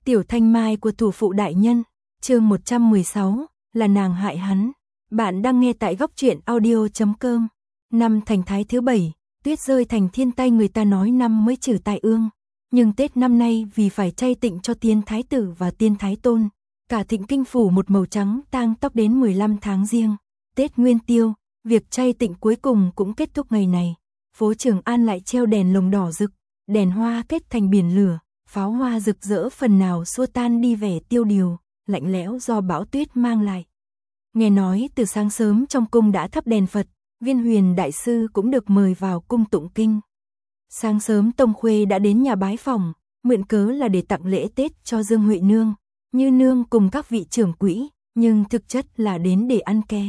Tiểu Thanh Mai của thủ phụ đại nhân, chương 116, là nàng hại hắn. Bạn đang nghe tại góc truyện audio.com. Năm Thành Thái thứ 7, tuyết rơi thành thiên tay, người ta nói năm mới trừ tai ương. Nhưng Tết năm nay vì phải chay tịnh cho tiên thái tử và tiên thái tôn, cả Thịnh Kinh phủ một màu trắng tang tóc đến 15 tháng Giêng, Tết Nguyên Tiêu, việc chay tịnh cuối cùng cũng kết thúc ngày này. Phố Trường An lại treo đèn lồng đỏ rực, đèn hoa kết thành biển lửa, pháo hoa rực rỡ phần nào xua tan đi vẻ tiêu điều, lạnh lẽo do bão tuyết mang lại. Nghe nói từ sáng sớm trong cung đã thắp đèn Phật, Viên Huyền đại sư cũng được mời vào cung tụng kinh. Sáng sớm Tông Khuê đã đến nhà bái phỏng, mượn cớ là để tặng lễ Tết cho Dương Huệ Nương, Như Nương cùng các vị trưởng quỹ, nhưng thực chất là đến để ăn ké.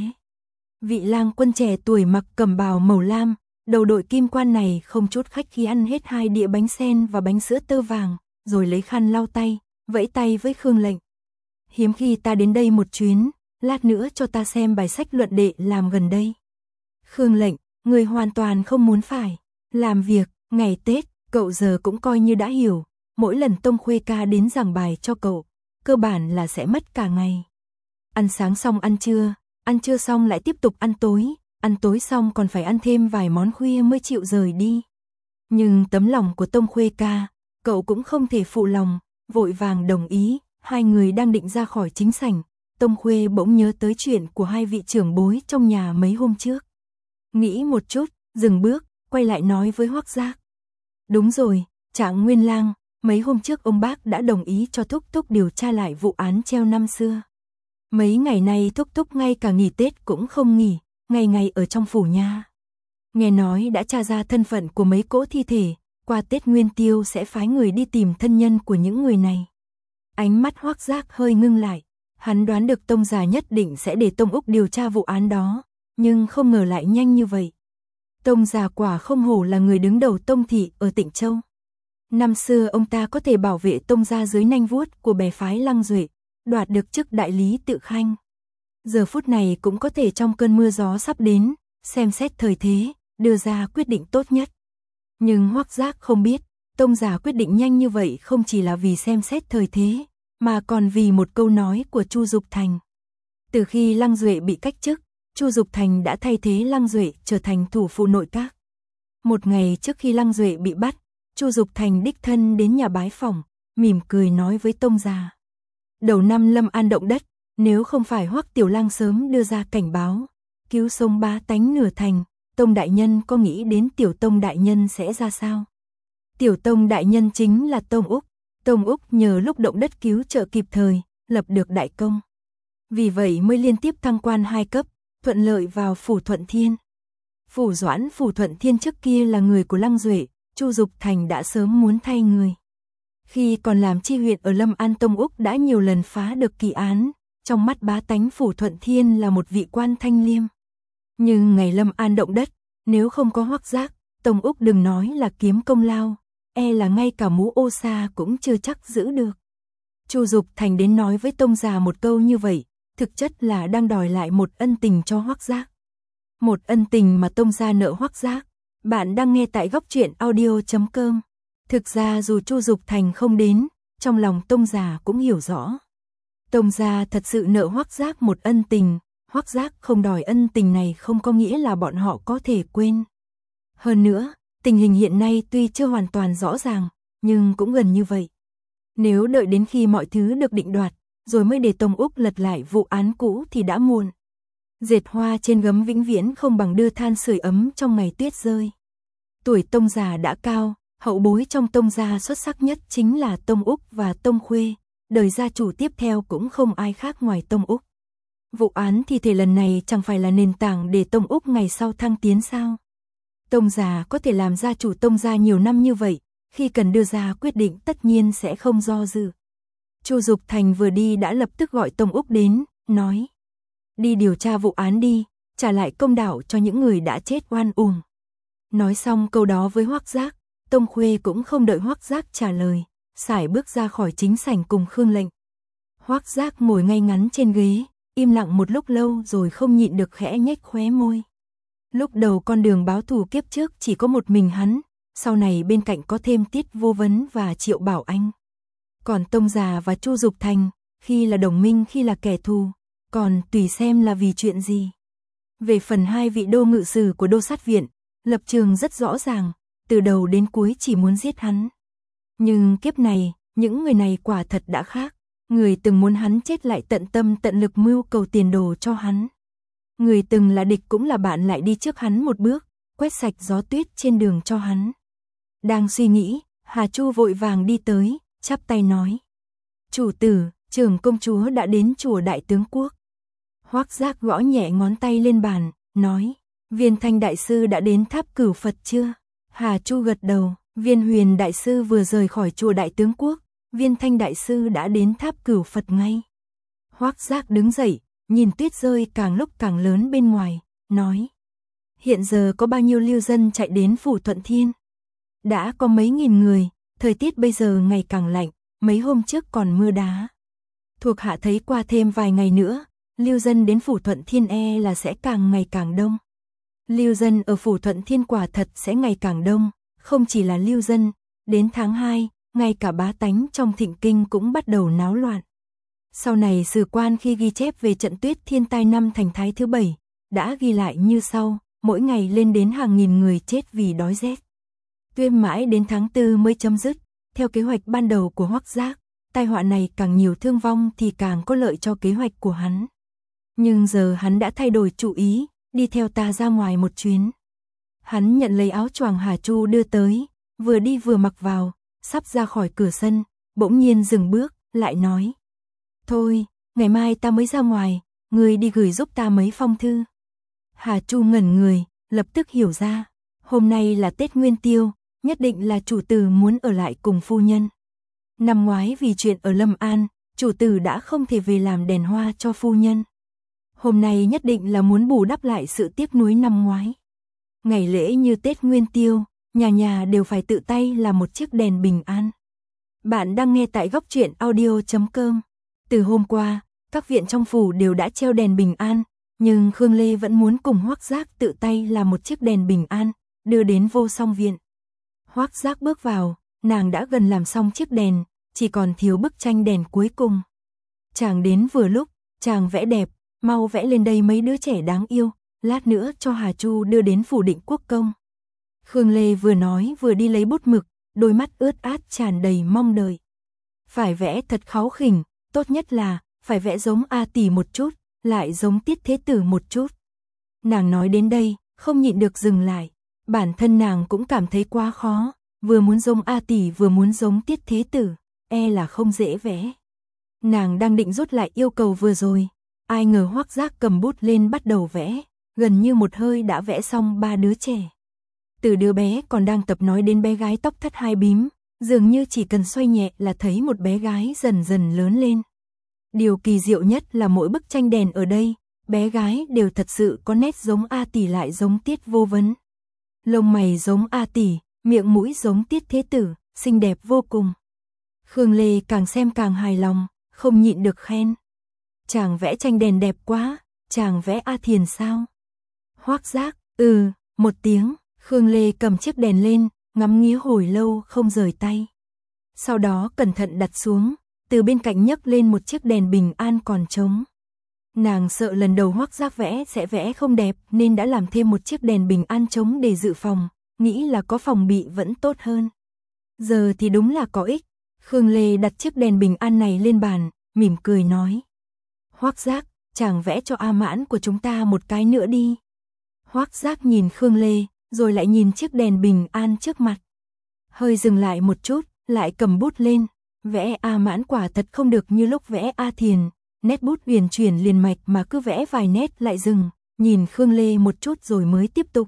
Vị lang quân trẻ tuổi mặc cẩm bào màu lam, đầu đội kim quan này không chút khách khí ăn hết 2 đĩa bánh sen và bánh sữa tơ vàng, rồi lấy khăn lau tay, vẫy tay với Khương Lệnh. Hiếm khi ta đến đây một chuyến, lát nữa cho ta xem bài sách luận đệ làm gần đây. Khương Lệnh, người hoàn toàn không muốn phải làm việc, ngày Tết, cậu giờ cũng coi như đã hiểu, mỗi lần Tông Khuê ca đến giảng bài cho cậu, cơ bản là sẽ mất cả ngày. Ăn sáng xong ăn trưa xong lại tiếp tục ăn tối xong còn phải ăn thêm vài món khuya mới chịu rời đi. Nhưng tấm lòng của Tông Khuê ca, cậu cũng không thể phụ lòng, vội vàng đồng ý. Hai người đang định ra khỏi chính sảnh, Tông Khuê bỗng nhớ tới chuyện của hai vị trưởng bối trong nhà mấy hôm trước. Nghĩ một chút, dừng bước, quay lại nói với Hoắc Giác. Đúng rồi, Trạng Nguyên Lang, mấy hôm trước ông bác đã đồng ý cho Thúc Thúc điều tra lại vụ án treo năm xưa. Mấy ngày nay Thúc Thúc ngay cả nghỉ Tết cũng không nghỉ, ngày ngày ở trong phủ nha. Nghe nói đã tra ra thân phận của mấy cỗ thi thể, qua Tết Nguyên Tiêu sẽ phái người đi tìm thân nhân của những người này. Ánh mắt Hoắc Giác hơi ngưng lại, hắn đoán được Tông già nhất định sẽ để Tông Úc điều tra vụ án đó, nhưng không ngờ lại nhanh như vậy. Tông già quả không hổ là người đứng đầu Tông thị ở Tịnh Châu. Năm xưa ông ta có thể bảo vệ Tông gia dưới nanh vuốt của bè phái Lăng Duệ, đoạt được chức đại lý tự khanh. Giờ phút này cũng có thể trong cơn mưa gió sắp đến, xem xét thời thế, đưa ra quyết định tốt nhất. Nhưng Hoắc Giác không biết, Tông già quyết định nhanh như vậy không chỉ là vì xem xét thời thế, mà còn vì một câu nói của Chu Dục Thành. Từ khi Lăng Duệ bị cách chức, Chu Dục Thành đã thay thế Lăng Duệ trở thành thủ phụ nội các. Một ngày trước khi Lăng Duệ bị bắt, Chu Dục Thành đích thân đến nhà bái phỏng, mỉm cười nói với Tông già. Đầu năm Lâm An động đất, nếu không phải Hoắc Tiểu Lang sớm đưa ra cảnh báo, cứu sống bá tánh nửa thành, Tông đại nhân có nghĩ đến Tiểu Tông đại nhân sẽ ra sao? Tiểu Tông đại nhân chính là Tông Úc. Tông Úc nhờ lúc động đất cứu trợ kịp thời, lập được đại công. Vì vậy mới liên tiếp thăng quan 2 cấp, thuận lợi vào phủ Thuận Thiên. Phủ Doãn phủ Thuận Thiên trước kia là người của Lăng Duệ, Chu Dục Thành đã sớm muốn thay người. Khi còn làm chi huyện ở Lâm An, Tông Úc đã nhiều lần phá được kỳ án, trong mắt bá tánh phủ Thuận Thiên là một vị quan thanh liêm. Nhưng ngày Lâm An động đất, nếu không có Hoắc Giác, Tông Úc đừng nói là kiếm công lao, là ngay cả mũ ô sa cũng chưa chắc giữ được. Chu Dục Thành đến nói với Tông già một câu như vậy, thực chất là đang đòi lại một ân tình cho Hoắc Giác. Một ân tình mà Tông gia nợ Hoắc Giác. Bạn đang nghe tại góc truyện audio.com. Thực ra dù Chu Dục Thành không đến, trong lòng Tông già cũng hiểu rõ. Tông gia thật sự nợ Hoắc Giác một ân tình, Hoắc Giác không đòi ân tình này không có nghĩa là bọn họ có thể quên. Hơn nữa, tình hình hiện nay tuy chưa hoàn toàn rõ ràng, nhưng cũng gần như vậy. Nếu đợi đến khi mọi thứ được định đoạt, rồi mới để Tông Úc lật lại vụ án cũ thì đã muộn. Dệt hoa trên gấm vĩnh viễn không bằng đưa than sưởi ấm trong ngày tuyết rơi. Tuổi Tông già đã cao, hậu bối trong Tông gia xuất sắc nhất chính là Tông Úc và Tông Khuê, đời gia chủ tiếp theo cũng không ai khác ngoài Tông Úc. Vụ án thi thể lần này chẳng phải là nền tảng để Tông Úc ngày sau thăng tiến sao? Tông già có thể làm gia chủ Tông gia nhiều năm như vậy, khi cần đưa ra quyết định tất nhiên sẽ không do dự. Chu Dục Thành vừa đi đã lập tức gọi Tông Úc đến, nói: đi điều tra vụ án đi, trả lại công đạo cho những người đã chết oan uổng. Nói xong câu đó với Hoắc Giác, Tông Khuê cũng không đợi Hoắc Giác trả lời, sải bước ra khỏi chính sảnh cùng Khương Lệnh. Hoắc Giác ngồi ngay ngắn trên ghế, im lặng một lúc lâu rồi không nhịn được khẽ nhếch khóe môi. Lúc đầu con đường báo thù kiếp trước chỉ có một mình hắn, sau này bên cạnh có thêm Tiết Vô Vấn và Triệu Bảo Anh. Còn Tông Già và Chu Dục Thành, khi là đồng minh khi là kẻ thù, còn tùy xem là vì chuyện gì. Về phần hai vị đô ngự sử của đô sát viện, lập trường rất rõ ràng, từ đầu đến cuối chỉ muốn giết hắn. Nhưng kiếp này, những người này quả thật đã khác. Người từng muốn hắn chết lại tận tâm tận lực mưu cầu tiền đồ cho hắn. Người từng là địch cũng là bạn lại đi trước hắn một bước, quét sạch gió tuyết trên đường cho hắn. Đang suy nghĩ, Hà Chu vội vàng đi tới, chắp tay nói. Chủ tử, trưởng công chúa đã đến chùa Đại Tướng Quốc. Hoắc Giác gõ nhẹ ngón tay lên bàn, nói. Viên Thanh Đại Sư đã đến tháp Cửu Phật chưa? Hà Chu gật đầu, Viên Huyền Đại Sư vừa rời khỏi chùa Đại Tướng Quốc, Viên Thanh Đại Sư đã đến tháp Cửu Phật ngay. Hoắc Giác đứng dậy, nhìn tuyết rơi càng lúc càng lớn bên ngoài, nói. Hiện giờ có bao nhiêu lưu dân chạy đến Phủ Thuận Thiên? Đã có mấy nghìn người, thời tiết bây giờ ngày càng lạnh, mấy hôm trước còn mưa đá. Thuộc hạ thấy qua thêm vài ngày nữa, lưu dân đến Phủ Thuận Thiên là sẽ càng ngày càng đông. Lưu dân ở Phủ Thuận Thiên quả thật sẽ ngày càng đông, không chỉ là lưu dân, đến tháng 2, ngay cả bá tánh trong Thịnh Kinh cũng bắt đầu náo loạn. Sau này sử quan khi ghi chép về trận tuyết thiên tai năm Thành Thái thứ 7, đã ghi lại như sau, mỗi ngày lên đến hàng nghìn người chết vì đói rét. Tuyết mãi đến tháng 4 mới chấm dứt, theo kế hoạch ban đầu của Hoắc Giác, tai họa này càng nhiều thương vong thì càng có lợi cho kế hoạch của hắn. Nhưng giờ hắn đã thay đổi chủ ý, đi theo ta ra ngoài một chuyến. Hắn nhận lấy áo choàng Hà Chu đưa tới, vừa đi vừa mặc vào, sắp ra khỏi cửa sân, bỗng nhiên dừng bước, lại nói. Thôi, ngày mai ta mới ra ngoài, ngươi đi gửi giúp ta mấy phong thư. Hà Chu ngẩn người, lập tức hiểu ra, hôm nay là Tết Nguyên Tiêu, nhất định là chủ tử muốn ở lại cùng phu nhân. Năm ngoái vì chuyện ở Lâm An, chủ tử đã không thể về làm đèn hoa cho phu nhân. Hôm nay nhất định là muốn bù đắp lại sự tiếc nuối năm ngoái. Ngày lễ như Tết Nguyên Tiêu, nhà nhà đều phải tự tay làm một chiếc đèn bình an. Bạn đang nghe tại góc truyện audio.com. Từ hôm qua, các viện trong phủ đều đã treo đèn bình an, nhưng Khương Lê vẫn muốn cùng Hoắc Giác tự tay làm một chiếc đèn bình an, đưa đến Vô Song viện. Hoắc Giác bước vào, nàng đã gần làm xong chiếc đèn, chỉ còn thiếu bức tranh đèn cuối cùng. Chàng đến vừa lúc, chàng vẽ đẹp, mau vẽ lên đây mấy đứa trẻ đáng yêu, lát nữa cho Hà Chu đưa đến phủ Định Quốc công. Khương Lê vừa nói vừa đi lấy bút mực, đôi mắt ướt át tràn đầy mong đợi. Phải vẽ thật kháu khỉnh, tốt nhất là phải vẽ giống A Tỷ một chút, lại giống Tiết Thế Tử một chút. Nàng nói đến đây, không nhịn được dừng lại, bản thân nàng cũng cảm thấy quá khó, vừa muốn giống A Tỷ vừa muốn giống Tiết Thế Tử, là không dễ vẽ. Nàng đang định rút lại yêu cầu vừa rồi, ai ngờ Hoắc Giác cầm bút lên bắt đầu vẽ, gần như một hơi đã vẽ xong 3 đứa trẻ. Từ đứa bé còn đang tập nói đến bé gái tóc thắt hai bím, dường như chỉ cần xoay nhẹ là thấy một bé gái dần dần lớn lên. Điều kỳ diệu nhất là mỗi bức tranh đèn ở đây, bé gái đều thật sự có nét giống A Tỷ lại giống Tiết Vô Vấn. Lông mày giống A Tỷ, miệng mũi giống Tiết Thế Tử, xinh đẹp vô cùng. Khương Lê càng xem càng hài lòng, không nhịn được khen. Chàng vẽ tranh đèn đẹp quá, chàng vẽ A Thiền sao? Hoắc Giác, một tiếng, Khương Lê cầm chiếc đèn lên, ngắm nghía hồi lâu không rời tay. Sau đó cẩn thận đặt xuống, từ bên cạnh nhấc lên một chiếc đèn bình an còn trống. Nàng sợ lần đầu Hoắc Giác vẽ sẽ vẽ không đẹp nên đã làm thêm một chiếc đèn bình an trống để dự phòng, nghĩ là có phòng bị vẫn tốt hơn. Giờ thì đúng là có ích. Khương Lê đặt chiếc đèn bình an này lên bàn, mỉm cười nói. Hoắc Giác, chàng vẽ cho A Mãn của chúng ta một cái nữa đi. Hoắc Giác nhìn Khương Lê, rồi lại nhìn chiếc đèn bình an trước mặt. Hơi dừng lại một chút, lại cầm bút lên, vẽ A Mãn quả thật không được như lúc vẽ A Thiền, nét bút huyền chuyển liền mạch mà cứ vẽ vài nét lại dừng, nhìn Khương Lê một chút rồi mới tiếp tục.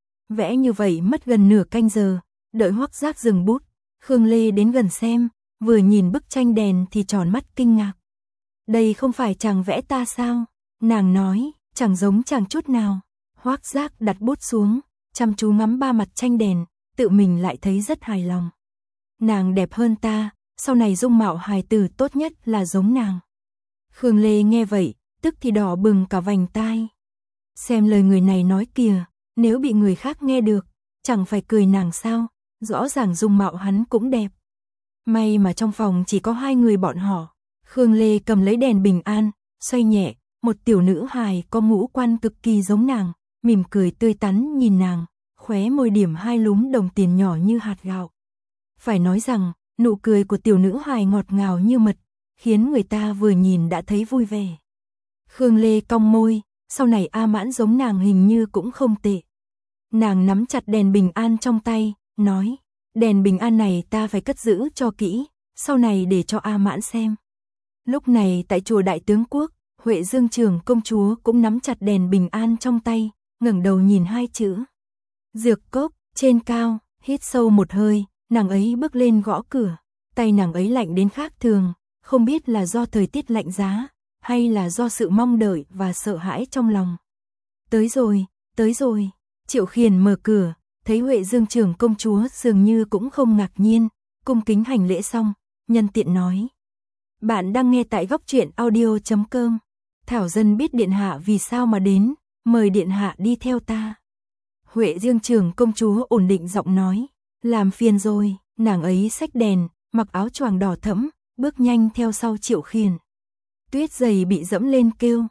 Vẽ như vậy mất gần nửa canh giờ, đợi Hoắc Giác dừng bút, Khương Lê đến gần xem, vừa nhìn bức tranh đèn thì tròn mắt kinh ngạc. Đây không phải chàng vẽ ta sao? Nàng nói, chẳng giống chàng chút nào. Hoắc Giác đặt bút xuống, chăm chú ngắm 3 mặt tranh đèn, tự mình lại thấy rất hài lòng. Nàng đẹp hơn ta, sau này dung mạo hài tử tốt nhất là giống nàng. Khương Lê nghe vậy, tức thì đỏ bừng cả vành tai. Xem lời người này nói kìa, nếu bị người khác nghe được, chẳng phải cười nàng sao, rõ ràng dung mạo hắn cũng đẹp. May mà trong phòng chỉ có hai người bọn họ. Khương Lê cầm lấy đèn bình an, xoay nhẹ, một tiểu nữ hài có ngũ quan cực kỳ giống nàng, mỉm cười tươi tắn nhìn nàng, khóe môi điểm hai lúm đồng tiền nhỏ như hạt gạo. Phải nói rằng, nụ cười của tiểu nữ hài ngọt ngào như mật, khiến người ta vừa nhìn đã thấy vui vẻ. Khương Lê cong môi, sau này A Mãn giống nàng hình như cũng không tệ. Nàng nắm chặt đèn bình an trong tay, nói, đèn bình an này ta phải cất giữ cho kỹ, sau này để cho A Mãn xem. Lúc này tại chùa Đại Tướng Quốc, Huệ Dương Trưởng công chúa cũng nắm chặt đèn bình an trong tay, ngẩng đầu nhìn hai chữ Dược Cốc trên cao, hít sâu một hơi, nàng ấy bước lên gõ cửa, tay nàng ấy lạnh đến khác thường, không biết là do thời tiết lạnh giá, hay là do sự mong đợi và sợ hãi trong lòng. Tới rồi, tới rồi. Triệu Khiển mở cửa, thấy Huệ Dương Trưởng công chúa dường như cũng không ngạc nhiên, cung kính hành lễ xong, nhân tiện nói. Bạn đang nghe tại góc truyện audio.com. Thảo dân biết điện hạ vì sao mà đến, mời điện hạ đi theo ta. Huệ Dương Trưởng công chúa ổn định giọng nói, làm phiền rồi, nàng ấy xách đèn, mặc áo choàng đỏ thẫm, bước nhanh theo sau Triệu Khiển. Tuyết giày bị dẫm lên kêu,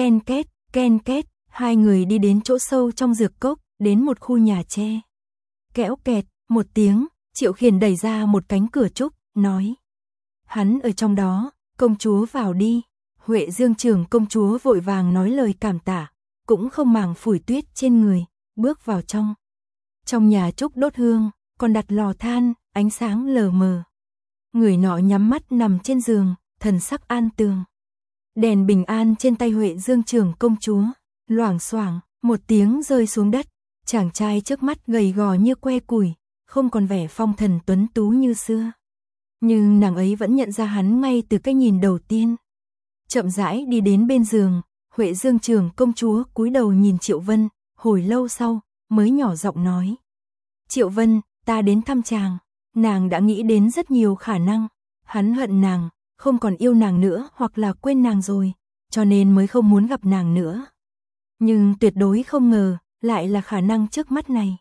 ken két, hai người đi đến chỗ sâu trong dược cốc, đến một khu nhà tre. Kẽo kẹt, một tiếng, Triệu Khiển đẩy ra một cánh cửa trúc, nói. Hắn ở trong đó, công chúa vào đi. Huệ Dương Trưởng công chúa vội vàng nói lời cảm tạ, cũng không màng phủi tuyết trên người, bước vào trong. Trong nhà trúc đốt hương, còn đặt lò than, ánh sáng lờ mờ. Người nọ nhắm mắt nằm trên giường, thần sắc an tường. Đèn bình an trên tay Huệ Dương Trưởng công chúa, loảng xoảng, một tiếng rơi xuống đất. Chàng trai trước mắt gầy gò như que củi, không còn vẻ phong thần tuấn tú như xưa. Nhưng nàng ấy vẫn nhận ra hắn ngay từ cái nhìn đầu tiên. Chậm rãi đi đến bên giường, Huệ Dương Trưởng công chúa cúi đầu nhìn Triệu Vân, hồi lâu sau, mới nhỏ giọng nói. Triệu Vân, ta đến thăm chàng. Nàng đã nghĩ đến rất nhiều khả năng. Hắn hận nàng, không còn yêu nàng nữa hoặc là quên nàng rồi, cho nên mới không muốn gặp nàng nữa. Nhưng tuyệt đối không ngờ, lại là khả năng trước mắt này.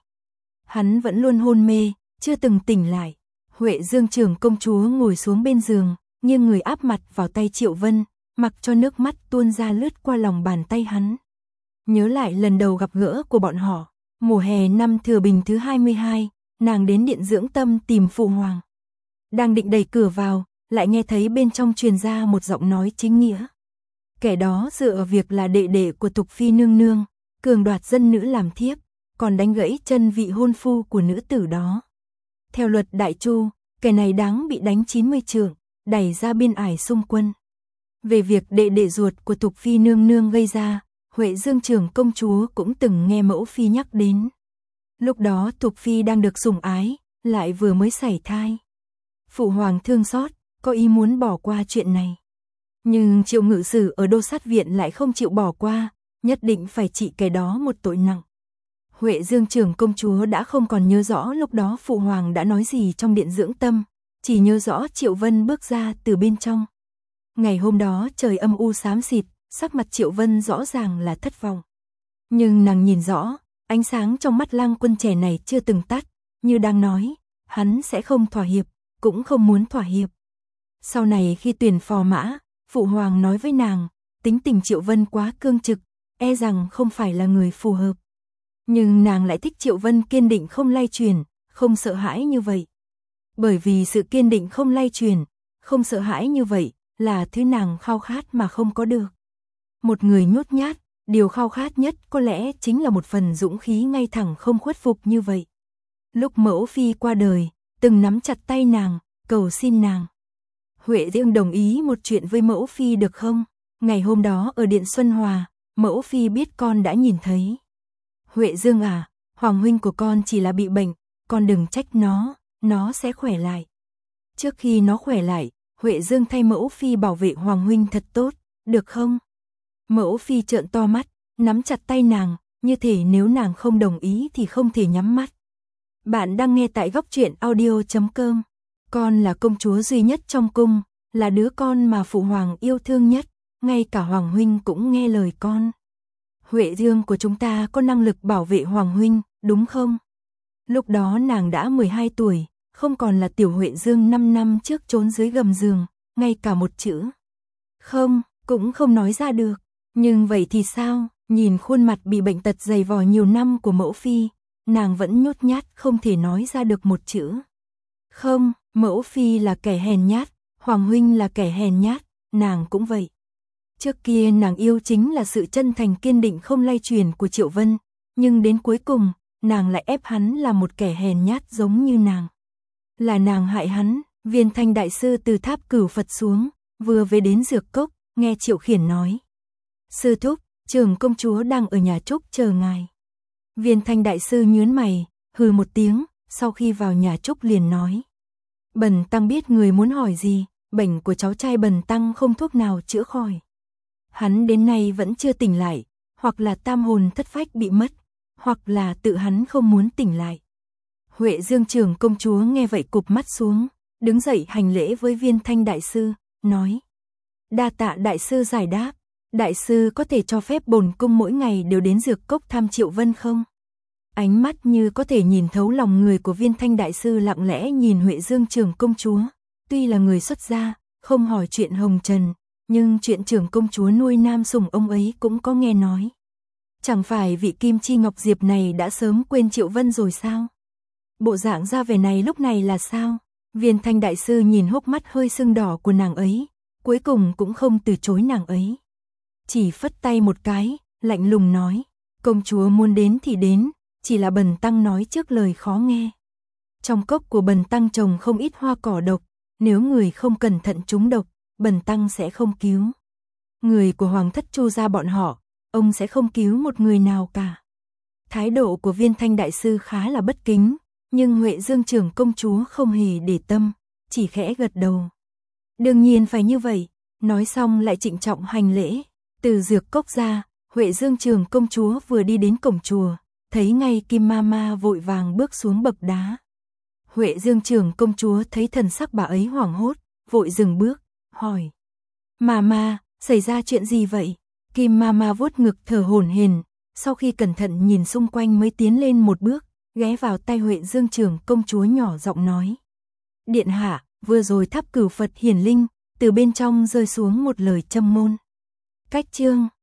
Hắn vẫn luôn hôn mê, chưa từng tỉnh lại. Huệ Dương Trưởng công chúa ngồi xuống bên giường, nghiêng người áp mặt vào tay Triệu Vân, mặc cho nước mắt tuôn ra lướt qua lòng bàn tay hắn. Nhớ lại lần đầu gặp gỡ của bọn họ, mùa hè năm Thừa Bình thứ 22, nàng đến điện dưỡng tâm tìm Phụ Hoàng. Đang định đẩy cửa vào, lại nghe thấy bên trong truyền ra một giọng nói chính nghĩa. Kẻ đó dựa vào việc là đệ đệ của Tục Phi nương nương, cường đoạt dân nữ làm thiếp, còn đánh gãy chân vị hôn phu của nữ tử đó. Theo luật Đại Chu, kẻ này đáng bị đánh 90 trượng, đẩy ra biên ải xung quân. Về việc đệ đệ ruột của Tục Phi nương nương gây ra, Huệ Dương Trưởng công chúa cũng từng nghe mẫu phi nhắc đến. Lúc đó Tục Phi đang được sủng ái, lại vừa mới sảy thai. Phụ Hoàng thương xót, có ý muốn bỏ qua chuyện này. Nhưng Triệu ngự sử ở Đô Sát Viện lại không chịu bỏ qua, nhất định phải trị kẻ đó một tội nặng. Huệ Dương Trưởng công chúa đã không còn nhớ rõ lúc đó Phụ Hoàng đã nói gì trong điện dưỡng tâm, chỉ nhớ rõ Triệu Vân bước ra từ bên trong. Ngày hôm đó trời âm u xám xịt, sắc mặt Triệu Vân rõ ràng là thất vọng. Nhưng nàng nhìn rõ, ánh sáng trong mắt Lang Quân trẻ này chưa từng tắt, như đang nói, hắn sẽ không thỏa hiệp, cũng không muốn thỏa hiệp. Sau này khi tuyển phò mã, Phụ Hoàng nói với nàng, tính tình Triệu Vân quá cương trực, e rằng không phải là người phù hợp. Nhưng nàng lại thích Triệu Vân kiên định không lay chuyển, không sợ hãi như vậy. Bởi vì sự kiên định không lay chuyển, không sợ hãi như vậy, là thứ nàng khao khát mà không có được. Một người nhút nhát, điều khao khát nhất có lẽ chính là một phần dũng khí ngay thẳng không khuất phục như vậy. Lúc mẫu phi qua đời, từng nắm chặt tay nàng, cầu xin nàng. Huệ Dương đồng ý một chuyện với mẫu phi được không? Ngày hôm đó ở điện Xuân Hòa, mẫu phi biết con đã nhìn thấy. Huệ Dương à, Hoàng huynh của con chỉ là bị bệnh, con đừng trách nó sẽ khỏe lại. Trước khi nó khỏe lại, Huệ Dương thay mẫu phi bảo vệ Hoàng huynh thật tốt, được không? Mẫu phi trợn to mắt, nắm chặt tay nàng, như thể nếu nàng không đồng ý thì không thể nhắm mắt. Bạn đang nghe tại góc truyện audio.com. Con là công chúa duy nhất trong cung, là đứa con mà Phụ Hoàng yêu thương nhất, ngay cả Hoàng huynh cũng nghe lời con. Huệ Dương của chúng ta có năng lực bảo vệ Hoàng huynh, đúng không? Lúc đó nàng đã 12 tuổi, không còn là Tiểu Huệ Dương 5 năm trước trốn dưới gầm giường, ngay cả một chữ không, cũng không nói ra được. Nhưng vậy thì sao, nhìn khuôn mặt bị bệnh tật dày vò nhiều năm của mẫu phi, nàng vẫn nhút nhát không thể nói ra được một chữ không. Mẫu phi là kẻ hèn nhát, Hoàng huynh là kẻ hèn nhát, nàng cũng vậy. Trước kia nàng yêu chính là sự chân thành kiên định không lay chuyển của Triệu Vân, nhưng đến cuối cùng, nàng lại ép hắn là một kẻ hèn nhát giống như nàng. Là nàng hại hắn. Viên Thanh đại sư từ tháp Cửu Phật xuống, vừa về đến dược cốc, nghe Triệu Khiển nói: "Sư thúc, Trường công chúa đang ở nhà trúc chờ ngài." Viên Thanh đại sư nhướng mày, hừ một tiếng, sau khi vào nhà trúc liền nói: "Bần tăng biết người muốn hỏi gì, bệnh của cháu trai bần tăng không thuốc nào chữa khỏi. Hắn đến nay vẫn chưa tỉnh lại, hoặc là tam hồn thất phách bị mất, hoặc là tự hắn không muốn tỉnh lại." Huệ Dương Trường công chúa nghe vậy cụp mắt xuống, đứng dậy hành lễ với Viên Thanh đại sư, nói: "Đa tạ đại sư giải đáp, đại sư có thể cho phép bổn cung mỗi ngày đều đến dược cốc thăm Triệu Vân không?" Ánh mắt như có thể nhìn thấu lòng người của Viên Thanh đại sư lặng lẽ nhìn Huệ Dương Trường công chúa, tuy là người xuất gia, không hỏi chuyện hồng trần, nhưng chuyện Trường công chúa nuôi nam sủng ông ấy cũng có nghe nói. Chẳng phải vị Kim Chi Ngọc Diệp này đã sớm quên Triệu Vân rồi sao? Bộ dạng ra vẻ này lúc này là sao? Viên Thanh đại sư nhìn hốc mắt hơi sưng đỏ của nàng ấy, cuối cùng cũng không từ chối nàng ấy. Chỉ phất tay một cái, lạnh lùng nói: "Công chúa muốn đến thì đến, chỉ là bần tăng nói trước lời khó nghe. Trong cốc của bần tăng trồng không ít hoa cỏ độc, nếu người không cẩn thận trúng độc, bần tăng sẽ không cứu. Người của Hoàng thất Chu gia bọn họ, ông sẽ không cứu một người nào cả." Thái độ của Viên Thanh đại sư khá là bất kính, nhưng Huệ Dương Trường công chúa không hề để tâm, chỉ khẽ gật đầu. "Đương nhiên phải như vậy." Nói xong lại trịnh trọng hành lễ. Từ dược cốc ra, Huệ Dương Trường công chúa vừa đi đến cổng chùa, thấy ngay Kim Mama vội vàng bước xuống bậc đá. Huệ Dương Trường công chúa thấy thần sắc bà ấy hoảng hốt, vội dừng bước, hỏi: "Mama, xảy ra chuyện gì vậy?" Kim Mama vuốt ngực thở hổn hển, sau khi cẩn thận nhìn xung quanh mới tiến lên một bước, ghé vào tai Huệ Dương Trường công chúa nhỏ giọng nói: "Điện hạ, vừa rồi tháp Cửu Phật hiển linh, từ bên trong rơi xuống một lời châm môn." Cách chương